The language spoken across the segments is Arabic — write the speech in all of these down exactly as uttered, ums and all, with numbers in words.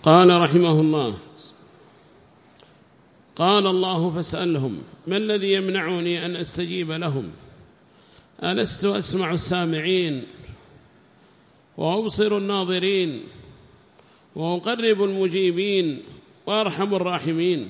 قال رحمه الله: قال الله فاسألهم ما الذي يمنعني أن أستجيب لهم؟ ألست أسمع السامعين وأبصر الناظرين وأقرب المجيبين وأرحم الراحمين؟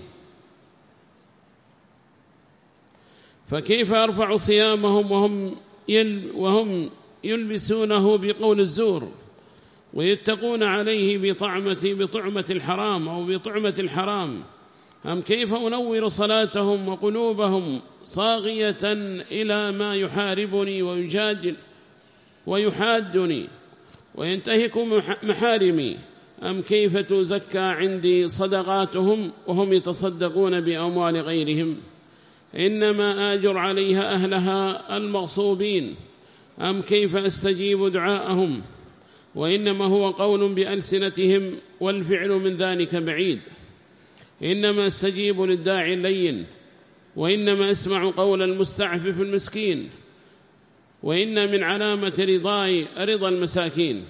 فكيف أرفع صيامهم وهم, يل وهم يلبسونه بقول الزور ويتقون عليه بطعمة, بطعمة الحرام أو بطعمة الحرام؟ أم كيف أنور صلاتهم وقلوبهم صاغية إلى ما يحاربني ويجادل ويحادني وينتهك محارمي؟ أم كيف تزكى عندي صدقاتهم وهم يتصدقون بأموال غيرهم؟ إنما آجر عليها أهلها المغصوبين. أم كيف أستجيب دعاءهم وإنما هو قول بألسنتهم والفعل من ذلك بعيد؟ إنما استجيب للداعي اللين، وإنما أسمع قول المستعفف المسكين، وإن من علامة رضاي رضا المساكين.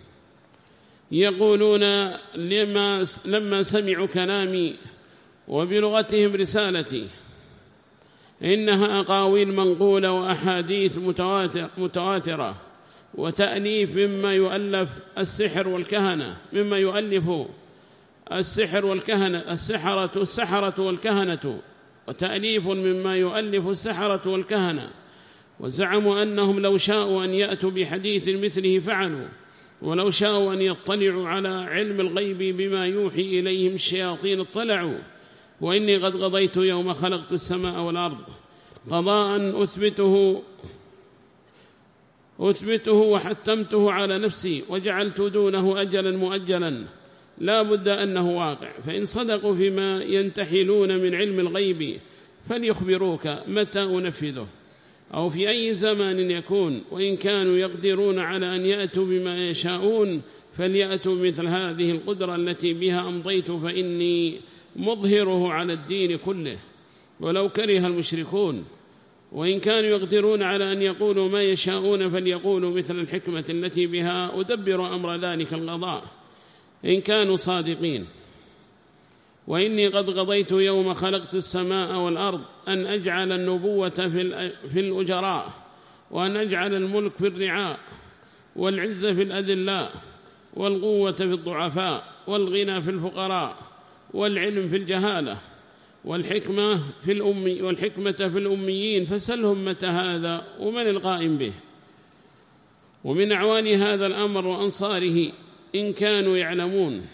يقولون لما, لما سمعوا كلامي وبلغتهم رسالتي إنها أقاويل منقولة وأحاديث متواتر متواترة وتأليف مما يؤلف السحر والكهنة مما يؤلف السحر والكهنة السحرة السحرة والكهنة وتأليف مما يؤلف السحرة والكهنة. وزعموا أنهم لو شاءوا أن يأتوا بحديث مثله فعلوا، ولو شاءوا أن يطلعوا على علم الغيب بما يوحي إليهم الشياطين اطلعوا. وإني قد قضيت يوم خلقت السماء والأرض قضاء أثبته أثبته وحتمته على نفسي وجعلت دونه أجلا مؤجلا لا بد أنه واقع. فإن صدقوا فيما ينتحلون من علم الغيب فليخبروك متى أنفذه أو في أي زمان يكون. وإن كانوا يقدرون على أن يأتوا بما يشاءون فليأتوا مثل هذه القدرة التي بها أمضيت، فإني مظهره على الدين كله ولو كره المشركون. وإن كانوا يقدرون على أن يقولوا ما يشاءون فليقولوا مثل الحكمة التي بها أدبر أمر ذلك القضاء إن كانوا صادقين. وإني قد قضيت يوم خلقت السماء والأرض أن أجعل النبوة في الأجراء، وأن أجعل الملك في الرعاء، والعزة في الأذلاء، والقوة في الضعفاء، والغنى في الفقراء، والعلم في الجهالة، والحكمة في الأمي والحكمة في الأميين. فسلهم متى هذا ومن القائم به ومن أعوان هذا الأمر وأنصاره إن كانوا يعلمون.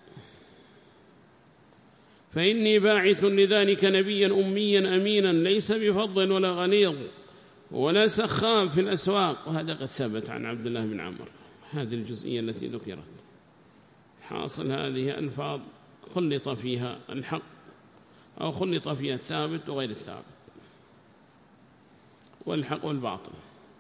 فإني باعث لذلك نبيا أميا أمينا ليس بفض ولا غليظ ولا سخاب في الأسواق. وهذا قد ثبت عن عبد الله بن عمرو. هذه الجزئية التي ذكرت حاصل هذه ألفاظ خلط فيها الحق أو خلط فيها الثابت وغير الثابت والحق والباطل.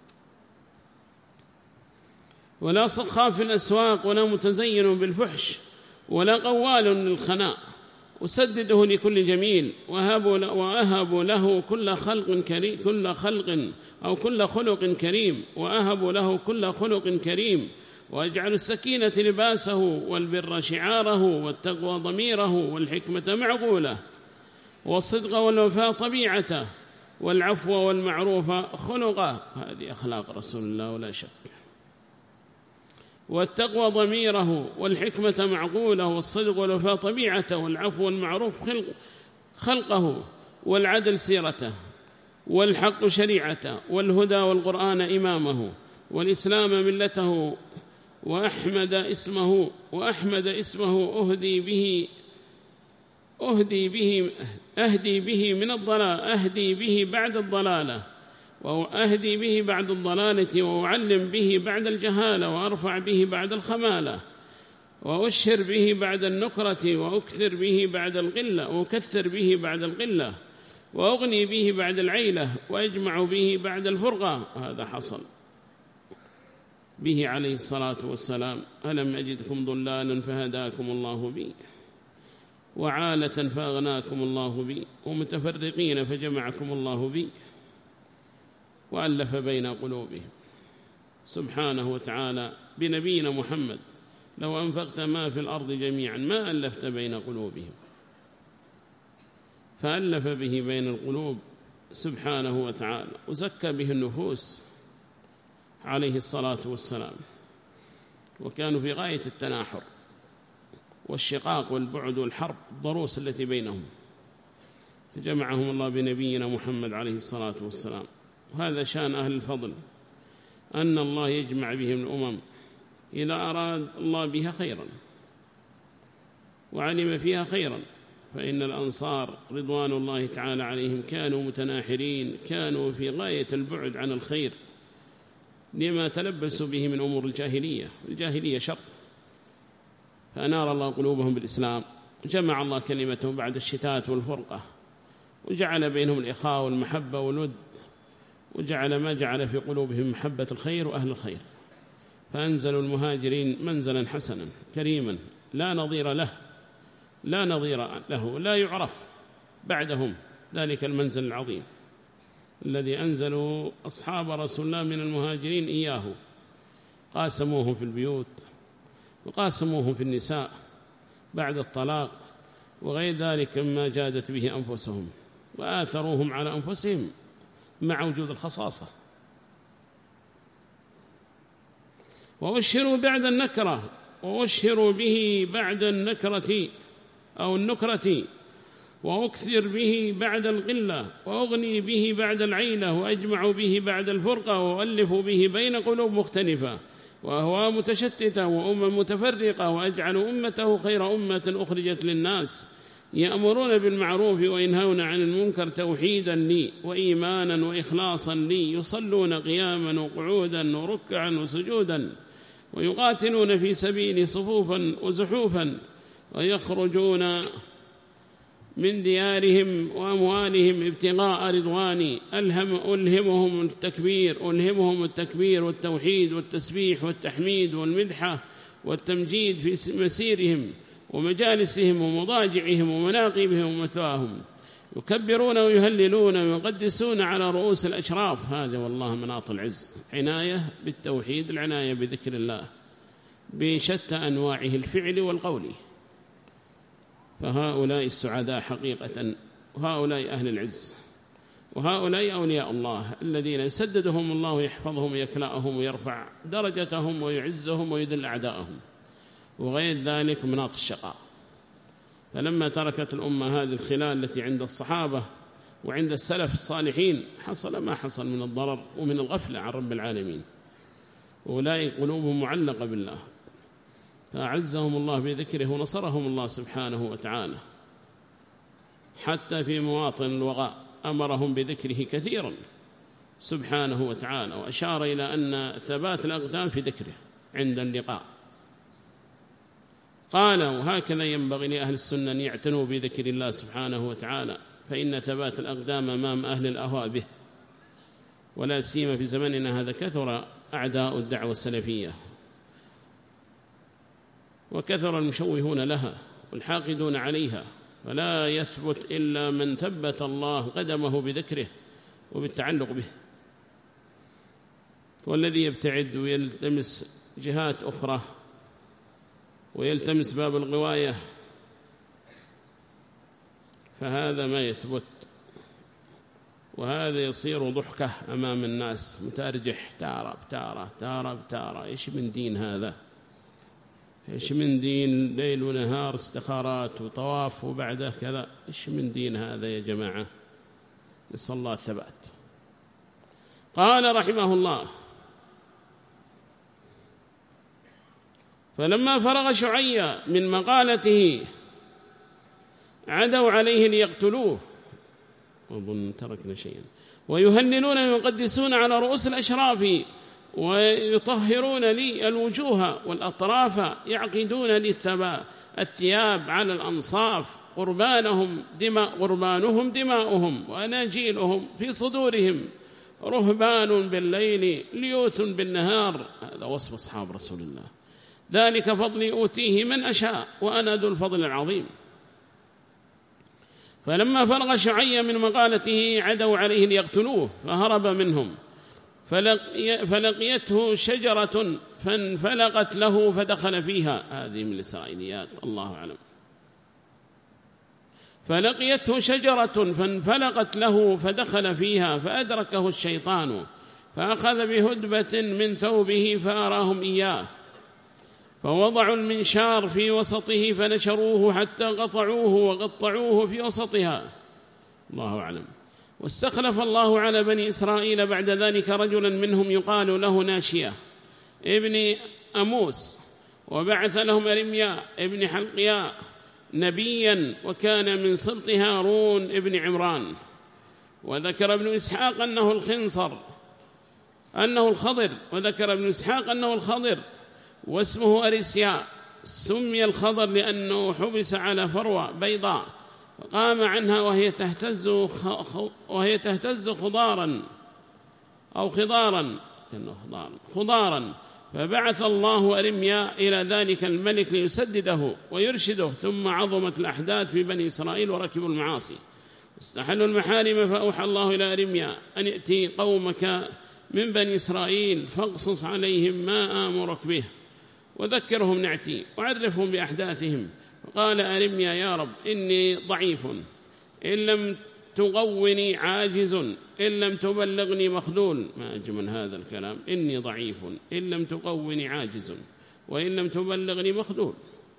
ولا سخاب في الأسواق ولا متزين بالفحش ولا قوال للخناء. وسدده لكل جميل وأهب له كل خلق كريم كل خلق أو كل خلق كريم وأهب له كل خلق كريم. وأجعل السكينة لباسه والبر شعاره والتقوى ضميره والحكمة معقوله والصدق والوفاء طبيعته والعفو والمعروف خلقه. هذه أخلاق رسول الله ولا شك. والتقوى ضميره والحكمة معقوله والصدق والوفاء طبيعته والعفو والمعروف خلق خلقه والعدل سيرته والحق شريعته والهدى والقرآن إمامه والإسلام ملته وأحمد اسمه وأحمد اسمه أهدي به أهدي به أهدي به من الضلال أهدي به بعد الضلالة وأهدي به بعد الضلالة وأعلم به بعد الجهالة وأرفع به بعد الخمالة وأشهر به بعد النكرة وأكثر به بعد القلة وأكثر به بعد القلة وأغني به بعد العيلة وأجمع به بعد الفرقة. هذا حصل به عليه الصلاة والسلام. ألم أجدكم ضلالا فهداكم الله بي وعالة فأغناكم الله بي ومتفرقين فجمعكم الله بي وألف بين قلوبهم. سبحانه وتعالى بنبينا محمد لو أنفقت ما في الأرض جميعا ما ألفت بين قلوبهم، فألف به بين القلوب سبحانه وتعالى، وزكى به النفوس عليه الصلاة والسلام. وكانوا في غاية التناحر والشقاق والبعد والحرب الضروس التي بينهم، فجمعهم الله بنبينا محمد عليه الصلاة والسلام. وهذا شان أهل الفضل، أن الله يجمع بهم الأمم إذا أراد الله بها خيرا وعلم فيها خيرا. فإن الأنصار رضوان الله تعالى عليهم كانوا متناحرين، كانوا في غاية البعد عن الخير لما تلبسوا به من أمور الجاهلية. الجاهلية شر، فأنار الله قلوبهم بالإسلام، وجمع الله كلمتهم بعد الشتات والفرقة، وجعل بينهم الإخاء والمحبة والود، وجعل ما جعل في قلوبهم محبة الخير وأهل الخير. فأنزلوا المهاجرين منزلا حسنا كريما لا نظير له، لا نظير له، لا يعرف بعدهم ذلك المنزل العظيم الذي أنزلوا أصحاب رسول الله من المهاجرين إياه. قاسموهم في البيوت، وقاسموهم في النساء بعد الطلاق وغير ذلك مما جادت به أنفسهم، وآثروهم على أنفسهم مع وجود الخصاصة. وأشهروا بعد النكرة، وأشهروا به بعد النكرة أو النكرة، وأكثر به بعد القلة، وأغني به بعد العيلة، وأجمع به بعد الفرقة، وألف به بين قلوب مختلفة وأهواء متشتتة وأمم متفرقة، وأجعل أمته خير أمة أخرجت للناس يأمرون بالمعروف وينهون عن المنكر توحيدا لي وإيمانا وإخلاصا لي، يصلون قياما وقعودا وركعا وسجودا، ويقاتلون في سبيلي صفوفا وزحوفا، ويخرجون من ديارهم وأموالهم ابتغاء رضواني. ألهم ألهمهم التكبير ألهمهم التكبير والتوحيد والتسبيح والتحميد والمدحة والتمجيد في مسيرهم ومجالسهم ومضاجعهم ومناقبهم ومثواهم، يكبرون ويهللون ويقدسون على رؤوس الأشراف. هذا والله مناط العز، عناية بالتوحيد، العناية بذكر الله بشتى أنواعه الفعل والقول. فهؤلاء السعداء حقيقة، وهؤلاء أهل العز، وهؤلاء أولياء الله الذين يسددهم الله ويحفظهم ويكلأهم ويرفع درجتهم ويعزهم ويذل أعداءهم، وغير ذلك مناط الشقاء. فلما تركت الأمة هذه الخلال التي عند الصحابة وعند السلف الصالحين حصل ما حصل من الضرر ومن الغفلة عن رب العالمين. أولئك قلوبهم معلقة بالله، فأعزهم الله بذكره ونصرهم الله سبحانه وتعالى، حتى في مواطن الوغاء أمرهم بذكره كثيرا سبحانه وتعالى، وأشار إلى أن ثبات الأقدام في ذكره عند اللقاء. قال: وهكذا ينبغي لأهل السنة أن يعتنوا بذكر الله سبحانه وتعالى، فإن ثبات الأقدام أمام أهل الأهواء به، ولا سيما في زمننا هذا كثر أعداء الدعوة السلفية، وكثر المشوهون لها والحاقدون عليها، فلا يثبت إلا من ثبت الله قدمه بذكره وبالتعلق به. والذي يبتعد ويلتمس جهات أخرى ويلتمس باب الغواية فهذا ما يثبت، وهذا يصير ضحكة أمام الناس، متارجح تارة بتارة تارة بتارة. إيش من دين هذا؟ إيش من دين ليل ونهار استخارات وطواف وبعده كذا؟ إيش من دين هذا يا جماعة؟ نسأل الله الثبات. قال رحمه الله: فلما فرغ شعية من مقالته عدوا عليه ليقتلوه، وظن تركنا شيئا، ويهللون ويقدسون على رؤوس الأشراف، ويطهرون لي الوجوه والأطراف، يعقدون لي الثياب على الأنصاف، قربانهم دماء قربانهم دماؤهم، وأناجيلهم في صدورهم، رهبان بالليل ليوث بالنهار. هذا وصف أصحاب رسول الله. ذلك فضلي أوتيه من أشاء وأنا ذو الفضل العظيم. فلما فرغ شعية من مقالته عدوا عليه ليقتلوه، فهرب منهم، فلقي فلقيته شجرة فانفلقت له فدخل فيها. هذه من الإسرائيليات، الله أعلم. فلقيته شجرة فانفلقت له فدخل فيها فأدركه الشيطان فأخذ بهدبة من ثوبه فأراهم إياه، فوضعوا المنشار في وسطه فنشروه حتى قطعوه وقطعوه في وسطها، الله أعلم. واستخلف الله على بني إسرائيل بعد ذلك رجلا منهم يقال له ناشية ابن أموس، وبعث لهم أرمياء ابن حلقياء نبيا، وكان من سبط هارون ابن عمران. وذكر ابن إسحاق أنه الخنصر أنه الخضر وذكر ابن إسحاق أنه الخضر واسمه أريسيا، سمي الخضر لأنه حبس على فروة بيضاء فقام عنها وهي تهتز وهي تهتز خضارا أو خضارا خضارا فبعث الله أرميا إلى ذلك الملك ليسدده ويرشده، ثم عظمت الأحداث في بني إسرائيل وركبوا المعاصي استحلوا المحارم، فأوحى الله إلى أرميا أن يأتي قومك من بني إسرائيل فاقصص عليهم ما آمرك به وذكرهم نعتي وعرفهم بأحداثهم. فقال أرميا يا رب إني ضعيف، إن لم تقوني عاجز، إن لم تبلغني مخذول. ما أجمل هذا الكلام، إني ضعيف إن لم تقوني عاجز وإن لم تبلغني مخذول.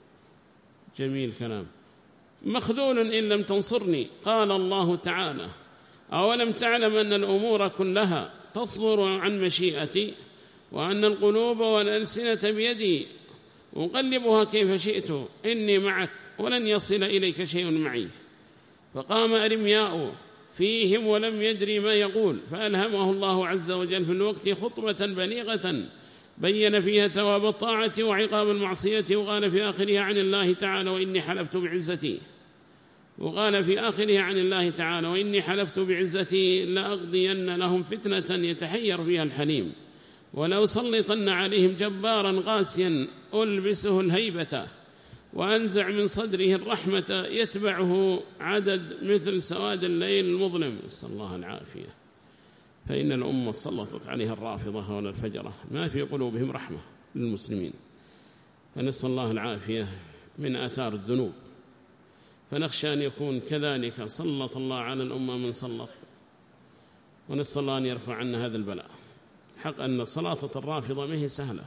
جميل كلام. مخذول إن لم تنصرني. قال الله تعالى أولم تعلم أن الأمور كلها تصدر عن مشيئتي وأن القلوب والألسنة بيدي أقلبها كيف شئت، إني معك ولن يصل إليك شيء معي. فقام أرمياء فيهم ولم يدري ما يقول، فألهمه الله عز وجل في الوقت خطبة بليغة بين فيها ثواب الطاعة وعقاب المعصية، وقال في آخرها عن الله تعالى وإني حلفت بعزتي وقال في آخرها عن الله تعالى وإني حلفت بعزتي لأقضين لهم فتنة يتحير فيها الحليم، ولأسلطن عليهم جبارا قاسيا ألبسه الهيبة وأنزع من صدره الرحمة يتبعه عدد مثل سواد الليل المظلم. نسأل الله العافية. فإن الأمة سلطت عليها الرافضة ولا الفجرة، ما في قلوبهم رحمة للمسلمين، فنسأل الله العافية من آثار الذنوب. فنخشى أن يكون كذلك سلط الله على الأمة من سلط، ونسأل الله أن يرفع عنا هذا البلاء. حق أن سلاطة الرافضة ما هي سهلة،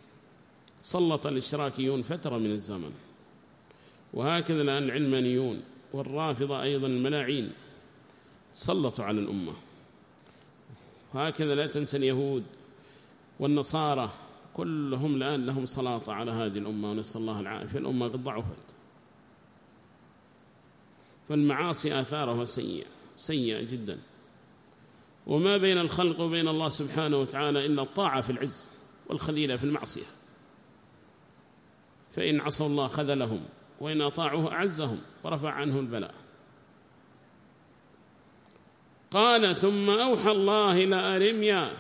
سلط الاشتراكيون فترة من الزمن، وهكذا الآن العلمانيون والرافضة أيضا الملاعين سلطوا على الأمة، وهكذا لا تنسى اليهود والنصارى كلهم الآن لهم سلاطة على هذه الأمة، ونسأل الله العافية. الأمة قد ضعفت، فالمعاصي آثارها سيئة سيئة جدا، وما بين الخلق وبين الله سبحانه وتعالى إلا الطاعة في العز والخليلة في المعصية، فإن عصوا الله خذلهم وإن أطاعوه أعزهم ورفع عنه البلاء. قال ثم أوحى الله إلى أرميا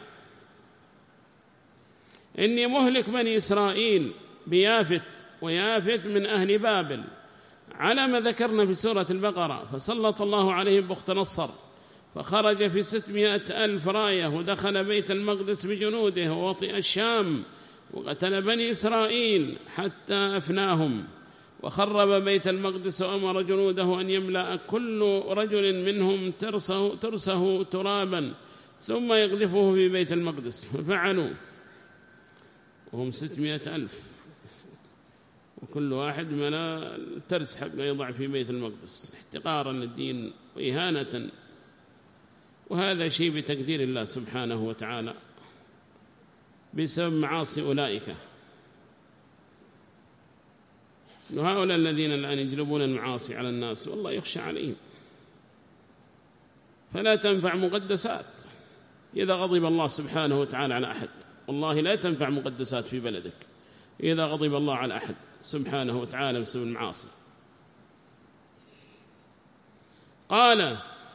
إني مهلك بني إسرائيل بيافث، ويافث من أهل بابل على ما ذكرنا في سورة البقرة. فسلط الله عليهم بخت نصر، فخرج في ستمائة ألف راية ودخل بيت المقدس بجنوده ووطئ الشام وقتل بني إسرائيل حتى أفناهم، وخرب بيت المقدس وأمر جنوده أن يملأ كل رجل منهم ترسه, ترسه ترابا ثم يقذفه في بيت المقدس، ففعلوا وهم ستمائة ألف، وكل واحد ملا الترس حقه يضع في بيت المقدس احتقارا للدين وإهانة، وهذا شيء بتقدير الله سبحانه وتعالى بسبب معاصي أولئك. وهؤلاء الذين الآن يجلبون المعاصي على الناس والله يخشى عليهم، فلا تنفع مقدسات إذا غضب الله سبحانه وتعالى على أحد، والله لا تنفع مقدسات في بلدك إذا غضب الله على أحد سبحانه وتعالى بسبب المعاصي. قال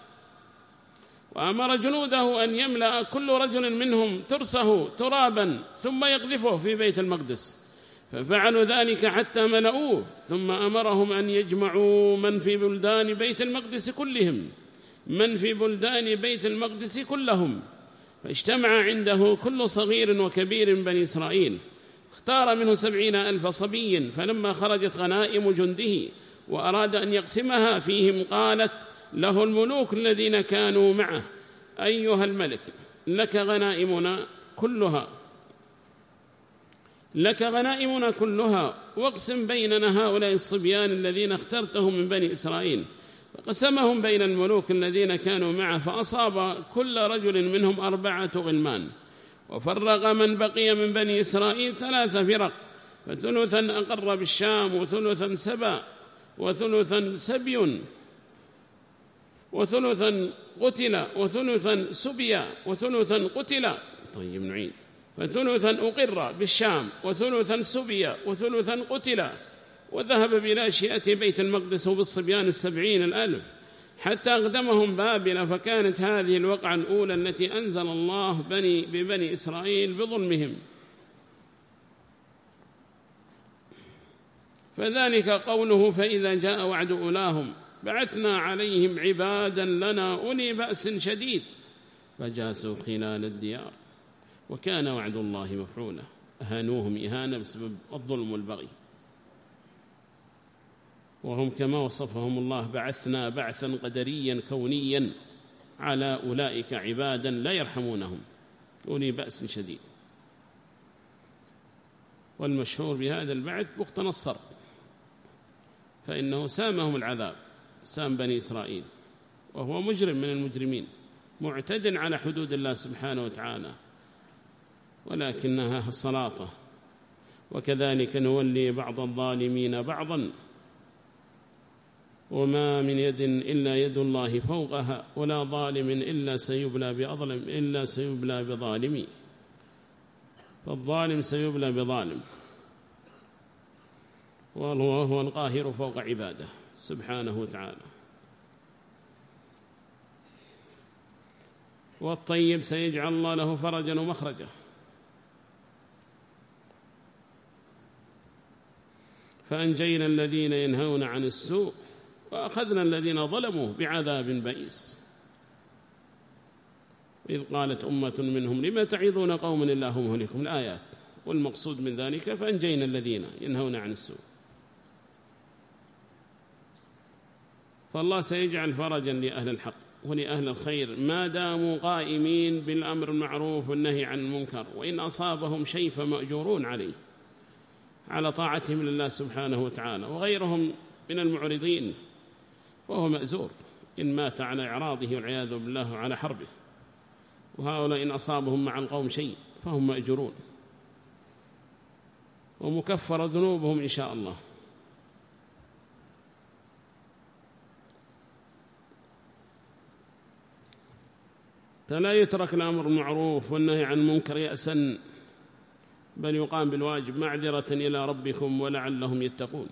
وأمر جنوده أن يملأ كل رجل منهم ترسه ترابا ثم يقذفه في بيت المقدس، ففعلوا ذلك حتى ملؤوه، ثم أمرهم أن يجمعوا من في بلدان بيت المقدس كلهم من في بلدان بيت المقدس كلهم فاجتمع عنده كل صغير وكبير من بني إسرائيل، اختار منه سبعين ألف صبي. فلما خرجت غنائم جنده وأراد أن يقسمها فيهم قالت له الملوك الذين كانوا معه: أيها الملك، لك غنائمنا كلها لك غنائمنا كلها واقسم بيننا هؤلاء الصبيان الذين اخترتهم من بني إسرائيل. فقسمهم بين الملوك الذين كانوا معه، فأصاب كل رجل منهم أربعة غلمان. وفرق من بقي من بني إسرائيل ثلاث فرق، فثلثا أقر بالشام، وثلثا سبا، وثلثا سبي، وثلثا قتل، وثلثا سبيا، وثلثا قتل. طيب نعيد: فثلثا أقر بالشام، وثلثا سبيا، وثلثا قتل. وذهب بلا شيئة بيت المقدس بالصبيان السبعين الألف حتى أقدمهم بابل. فكانت هذه الوقعة الأولى التي أنزل الله بني ببني إسرائيل بظلمهم. فذلك قوله: فإذا جاء وعد أولاهم بعثنا عليهم عبادا لنا أولي بأس شديد فجاسوا خلال الديار وكان وعد الله مفعولا. أهانوهم إهانة بسبب الظلم والبغي، وهم كما وصفهم الله: بعثنا بعثا قدريا كونيا على أولئك عبادا لا يرحمونهم أولي بأس شديد. والمشهور بهذا البعث بخت نصر، فإنه سامهم العذاب، سام بني إسرائيل، وهو مجرم من المجرمين معتد على حدود الله سبحانه وتعالى، ولكنها السلاطة. وكذلك نولي بعض الظالمين بعضا وما من يد إلا يد الله فوقها ولا ظالم إلا سيبلى بأظلم إلا سيبلى بظالمي. فالظالم سيبلى بظالم، والله هو القاهر فوق عباده سبحانه وتعالى. والطيب سيجعل الله له فرجا ومخرجا. فأنجينا الذين ينهون عن السوء وأخذنا الذين ظلموا بعذاب بئيس. إذ قالت أمة منهم لما تعظون قوما الله مهلكهم، الآيات. والمقصود من ذلك فأنجينا الذين ينهون عن السوء. فالله سيجعل فرجا لأهل الحق ولأهل الخير ما داموا قائمين بالأمر المعروف والنهي عن المنكر، وإن أصابهم شيء فمأجورون عليه على طاعتهم لله سبحانه وتعالى. وغيرهم من المعرضين فهو مأزور إن مات على إعراضه والعياذ بالله على حربه. وهؤلاء إن أصابهم مع القوم شيء فهم مأجورون ومكفر ذنوبهم إن شاء الله. فلا يترك الأمر المعروف والنهي عن المنكر يأسا، بل يقام بالواجب معذرة إلى ربكم ولعلهم يتقون.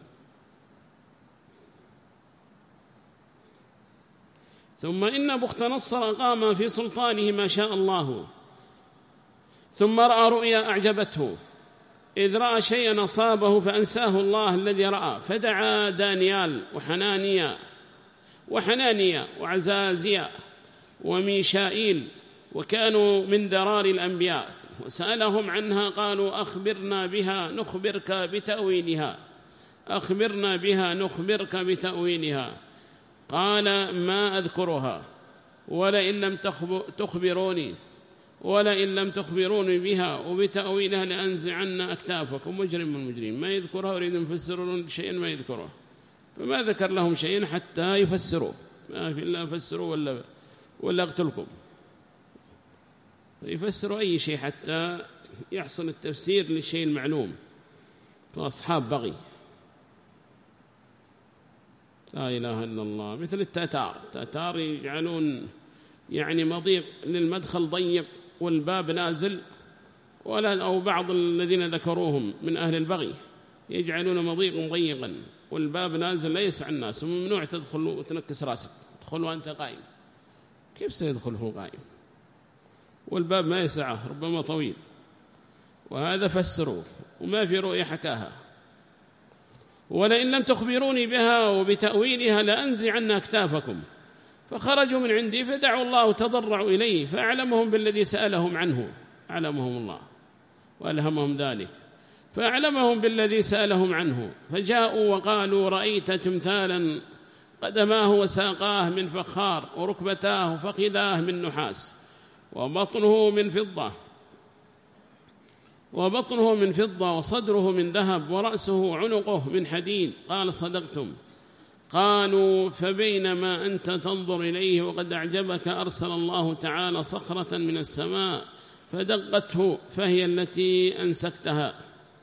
ثم إن بخت نصر قام في سلطانه ما شاء الله، ثم رأى رؤيا أعجبته، إذ رأى شيئا أصابه فأنساه الله الذي رأى، فدعا دانيال وحنانيا وحنانيا وعزازيا وميشائيل، وكانوا من درار الأنبياء، وسألهم عنها. قالوا أخبرنا بها نخبرك بتأويلها أخبرنا بها نخبرك بتأويلها. قال ما أذكرها ولئن لم تخبروني ولئن لم تخبروني بها وبتأويلها لأنزعن أكتافكم. مجرم من المجرمين ما يذكرها ويريد أن يفسرون شيئا ما يذكره، فما ذكر لهم شيئا حتى يفسروا، ما في إلا فسروا ولا ولا اقتلكم. يفسروا أي شيء حتى يحصل التفسير للشيء المعلوم. فأصحاب بغي لا إله إلا الله، مثل التتار. التتار يجعلون يعني مضيق للمدخل ضيق والباب نازل، ولا أو بعض الذين ذكروهم من أهل البغي يجعلون مضيق ضيقا والباب نازل لا يسع الناس، وممنوع تدخل وتنكس راسك، تدخل وأنت قائم. كيف سيدخل هو قائم والباب ما يسعه ربما طويل؟ وهذا فسروا وما في رؤية حكاها. ولئن لم تخبروني بها وبتأويلها لأنزعن أكتافكم. فخرجوا من عندي فدعوا الله وتضرعوا إليه فأعلمهم بالذي سألهم عنه، أعلمهم الله وألهمهم ذلك، فأعلمهم بالذي سألهم عنه، فجاءوا وقالوا رأيت تمثالا قدماه وساقاه من فخار وركبتاه وفخذاه من نحاس وبطنه من فضة وبطنه من فضة وصدره من ذهب ورأسه وعنقه من حديد. قال صدقتم. قالوا فبينما أنت تنظر إليه وقد أعجبك أرسل الله تعالى صخرة من السماء فدقته فهي التي أنسكتها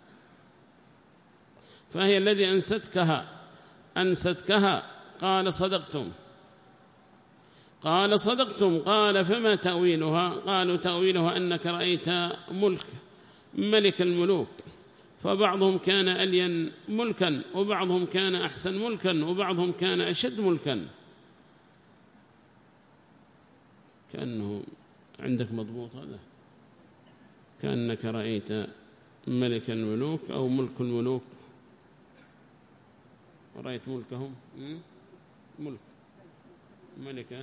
فهي الذي أنستكها أنستكها. قال صدقتم. قال صدقتم. قال فما تأويلها؟ قالوا تأويلها أنك رأيت ملك ملك الملوك، فبعضهم كان ألين ملكا وبعضهم كان أحسن ملكا وبعضهم كان أشد ملكا. كأنه عندك مضبوط هذا، كأنك رأيت ملك الملوك أو ملك الملوك، ورأيت ملكهم ملك ملكة.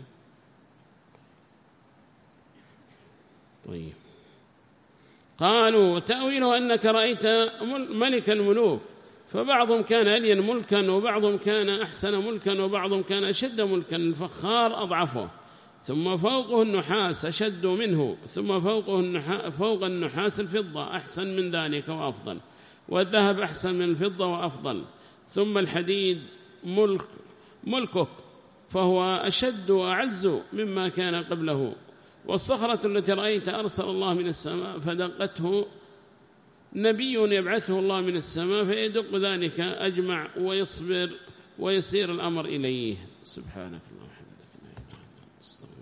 طيب. قالوا تأويله أنك رأيت ملك الملوك، فبعضهم كان ألين ملكا وبعضهم كان أحسن ملكا وبعضهم كان أشد ملكا، الفخار أضعفه، ثم فوقه النحاس أشد منه، ثم فوقه النحاس فوق النحاس الفضة أحسن من ذلك وأفضل، والذهب أحسن من الفضة وأفضل، ثم الحديد ملك ملكك فهو أشد وأعز مما كان قبله، والصخرة التي رأيت أرسل الله من السماء فدقته نبي يبعثه الله من السماء فيدق ذلك أجمع ويصبر ويسير الأمر إليه. سبحانك اللهم وبحمدك.